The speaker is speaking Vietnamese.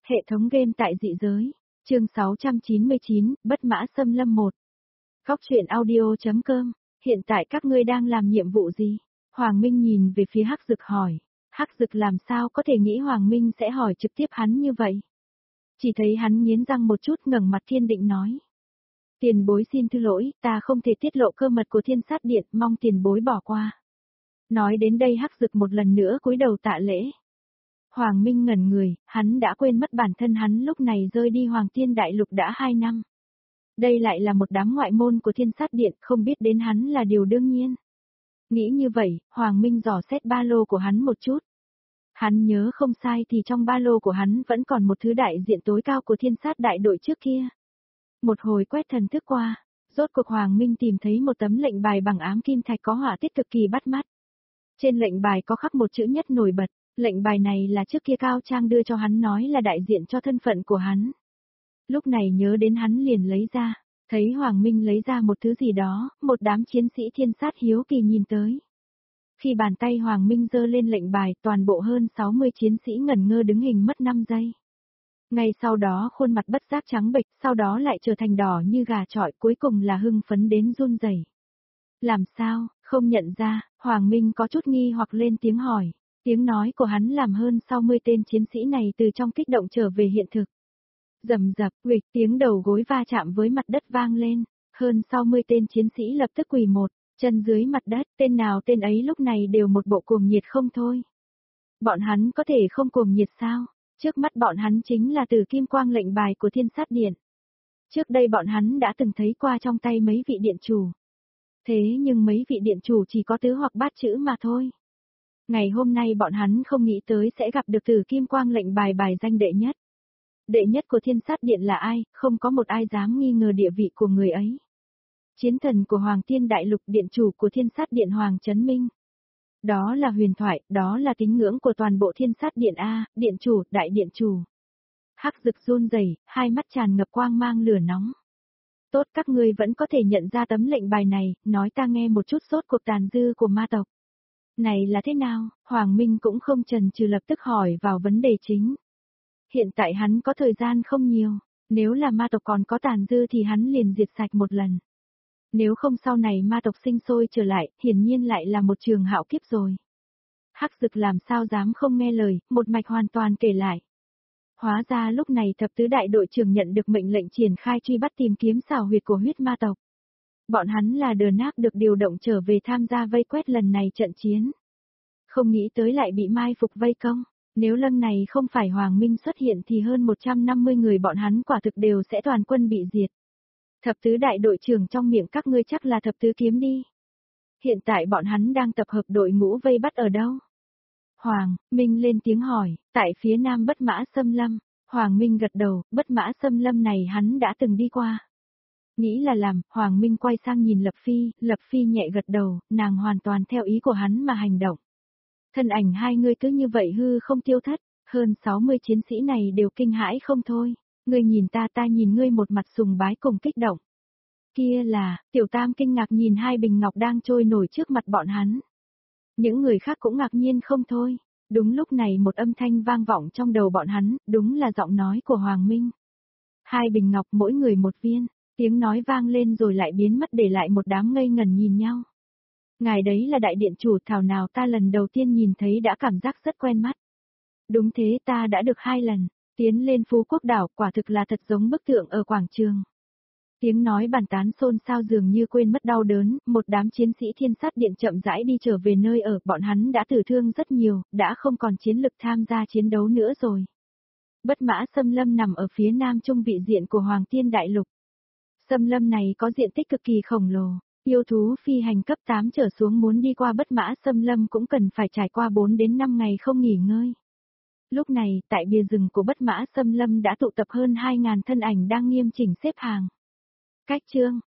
Hệ thống game tại dị giới. Chương 699, Bất Mã Xâm Lâm 1. Góc truyện audio.com. Hiện tại các ngươi đang làm nhiệm vụ gì? Hoàng Minh nhìn về phía Hắc Dực hỏi. Hắc Dực làm sao có thể nghĩ Hoàng Minh sẽ hỏi trực tiếp hắn như vậy? Chỉ thấy hắn nghiến răng một chút, ngẩng mặt kiên định nói. Tiền bối xin thứ lỗi, ta không thể tiết lộ cơ mật của Thiên Sát Điện, mong tiền bối bỏ qua. Nói đến đây Hắc Dực một lần nữa cúi đầu tạ lễ. Hoàng Minh ngẩn người, hắn đã quên mất bản thân hắn lúc này rơi đi Hoàng Tiên Đại Lục đã 2 năm. Đây lại là một đám ngoại môn của Thiên Sát Điện, không biết đến hắn là điều đương nhiên. Nghĩ như vậy, Hoàng Minh dò xét ba lô của hắn một chút. Hắn nhớ không sai thì trong ba lô của hắn vẫn còn một thứ đại diện tối cao của Thiên Sát Đại đội trước kia. Một hồi quét thần thức qua, rốt cuộc Hoàng Minh tìm thấy một tấm lệnh bài bằng ám kim thạch có họa tiết cực kỳ bắt mắt. Trên lệnh bài có khắc một chữ nhất nổi bật. Lệnh bài này là trước kia Cao Trang đưa cho hắn, nói là đại diện cho thân phận của hắn. Lúc này nhớ đến hắn liền lấy ra, thấy Hoàng Minh lấy ra một thứ gì đó, một đám chiến sĩ Thiên Sát hiếu kỳ nhìn tới. Khi bàn tay Hoàng Minh giơ lên lệnh bài, toàn bộ hơn 60 chiến sĩ ngẩn ngơ đứng hình mất 5 giây. Ngay sau đó khuôn mặt bất giác trắng bệch, sau đó lại trở thành đỏ như gà chọi, cuối cùng là hưng phấn đến run rẩy. Làm sao, không nhận ra? Hoàng Minh có chút nghi hoặc lên tiếng hỏi. Tiếng nói của hắn làm hơn 60 tên chiến sĩ này từ trong kích động trở về hiện thực. Rầm rập, huỵch, tiếng đầu gối va chạm với mặt đất vang lên, hơn 60 tên chiến sĩ lập tức quỳ một chân dưới mặt đất, tên nào tên ấy lúc này đều một bộ cuồng nhiệt không thôi. Bọn hắn có thể không cuồng nhiệt sao? Trước mắt bọn hắn chính là Tử Kim Quang lệnh bài của Thiên Sát Điện. Trước đây bọn hắn đã từng thấy qua trong tay mấy vị điện chủ. Thế nhưng mấy vị điện chủ chỉ có tứ hoặc bát chữ mà thôi. Ngày hôm nay bọn hắn không nghĩ tới sẽ gặp được Tử Kim Quang lệnh bài bài danh đệ nhất. Đệ nhất của Thiên Sát Điện là ai, không có một ai dám nghi ngờ địa vị của người ấy. Chiến thần của Hoàng Tiên Đại Lục, điện chủ của Thiên Sát Điện Hoàng Chấn Minh. Đó là huyền thoại, đó là tín ngưỡng của toàn bộ Thiên Sát Điện A, điện chủ, đại điện chủ. Hắc Dực run rẩy, hai mắt tràn ngập quang mang lửa nóng. Tốt, các ngươi vẫn có thể nhận ra tấm lệnh bài này, nói ta nghe một chút sốt cuộc tàn dư của ma tộc. Này là thế nào? Hoàng Minh cũng không chần chừ lập tức hỏi vào vấn đề chính. Hiện tại hắn có thời gian không nhiều, nếu là ma tộc còn có tàn dư thì hắn liền diệt sạch một lần. Nếu không sau này ma tộc sinh sôi trở lại, hiển nhiên lại là một trường hạo kiếp rồi. Hắc Dực làm sao dám không nghe lời, một mạch hoàn toàn kể lại. Hóa ra lúc này thập tứ đại đội trưởng nhận được mệnh lệnh triển khai truy bắt tìm kiếm xảo huyệt của huyết ma tộc. Bọn hắn là đờ nác được điều động trở về tham gia vây quét lần này trận chiến. Không nghĩ tới lại bị mai phục vây công. Nếu lần này không phải Hoàng Minh xuất hiện thì hơn 150 người bọn hắn quả thực đều sẽ toàn quân bị diệt. Thập tứ đại đội trưởng trong miệng các ngươi chắc là thập tứ kiếm đi. Hiện tại bọn hắn đang tập hợp đội ngũ vây bắt ở đâu? Hoàng Minh lên tiếng hỏi, tại phía nam Bất Mã Xâm Lâm. Hoàng Minh gật đầu, Bất Mã Xâm Lâm này hắn đã từng đi qua. Nghĩ là làm, Hoàng Minh quay sang nhìn Lập Phi nhẹ gật đầu, nàng hoàn toàn theo ý của hắn mà hành động. Thân ảnh hai người cứ như vậy hư không tiêu thất, hơn 60 chiến sĩ này đều kinh hãi không thôi, ngươi nhìn ta nhìn ngươi, một mặt sùng bái cùng kích động. Kia là, Tiểu Tam kinh ngạc nhìn hai bình ngọc đang trôi nổi trước mặt bọn hắn. Những người khác cũng ngạc nhiên không thôi, đúng lúc này một âm thanh vang vọng trong đầu bọn hắn, đúng là giọng nói của Hoàng Minh. Hai bình ngọc mỗi người một viên. Tiếng nói vang lên rồi lại biến mất để lại một đám ngây ngần nhìn nhau. Ngài đấy là đại điện chủ, thảo nào ta lần đầu tiên nhìn thấy đã cảm giác rất quen mắt. Đúng thế, ta đã được 2 lần, tiến lên Phú Quốc đảo, quả thực là thật giống bức tượng ở quảng trường. Tiếng nói bàn tán xôn xao dường như quên mất đau đớn, một đám chiến sĩ Thiên Sát Điện chậm rãi đi trở về nơi ở, bọn hắn đã tử thương rất nhiều, đã không còn chiến lực tham gia chiến đấu nữa rồi. Bất Mã Xâm Lâm nằm ở phía nam trung vị diện của Hoàng Tiên Đại Lục. Xâm lâm này có diện tích cực kỳ khổng lồ, yêu thú phi hành cấp 8 trở xuống muốn đi qua Bất Mã Xâm Lâm cũng cần phải trải qua 4 đến 5 ngày không nghỉ ngơi. Lúc này, tại bìa rừng của Bất Mã Xâm Lâm đã tụ tập hơn 2.000 thân ảnh đang nghiêm chỉnh xếp hàng. Cách chương,